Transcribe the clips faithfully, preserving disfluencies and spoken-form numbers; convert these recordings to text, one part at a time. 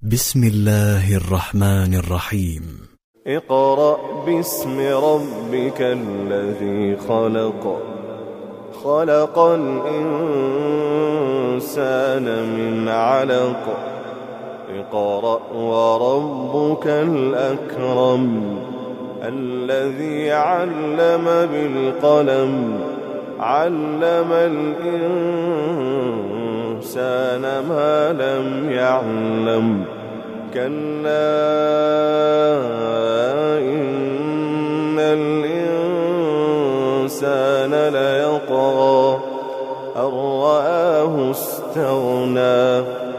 بسم الله الرحمن الرحيم. اقرأ باسم ربك الذي خلق خلق الإنسان من علق اقرأ وربك الأكرم الذي علم بالقلم علم الإنسان ما لم يعلم كلا إن الإنسان ليطغى أن رآه استغنى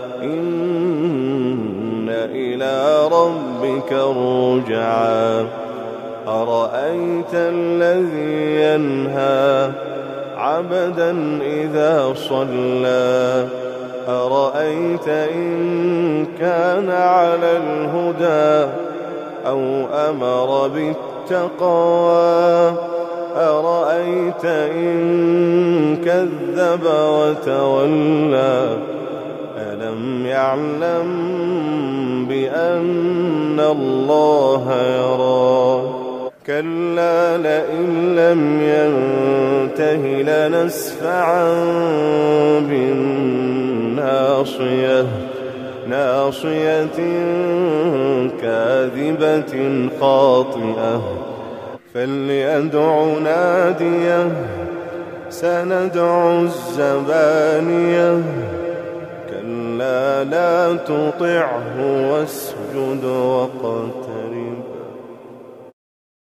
إن إلى ربك الرجعى أرأيت الذي ينهى عبدا إذا صلى أرأيت إن كان على الهدى أو أمر بالتقوى أرأيت إن كذب وتولى ألم يعلم بأن الله يرى كلا لئن لم ينته لنسفعا بالناصية ناصية كاذبة خاطئة فليدع ناديه سندع الزبانية كلا لا تطعه واسجد واقترب